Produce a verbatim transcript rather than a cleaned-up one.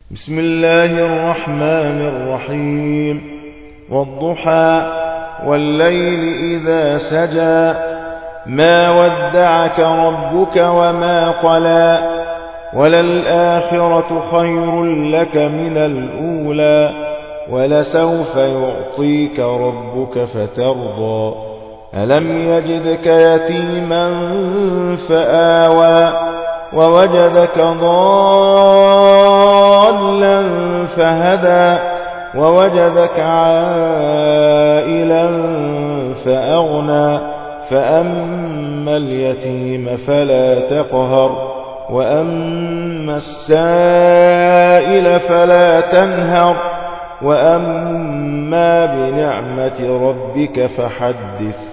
بسم الله الرحمن الرحيم والضحى والليل إذا سجى ما ودعك ربك وما قلى وللآخرة خير لك من الأولى ولسوف يعطيك ربك فترضى ألم يجدك يتيما فآوى ووجدك ضالا فهدى ووجدك عائلا فأغنى فأما اليتيم فلا تقهر وأما السائل فلا تنهر وأما بنعمة ربك فحدث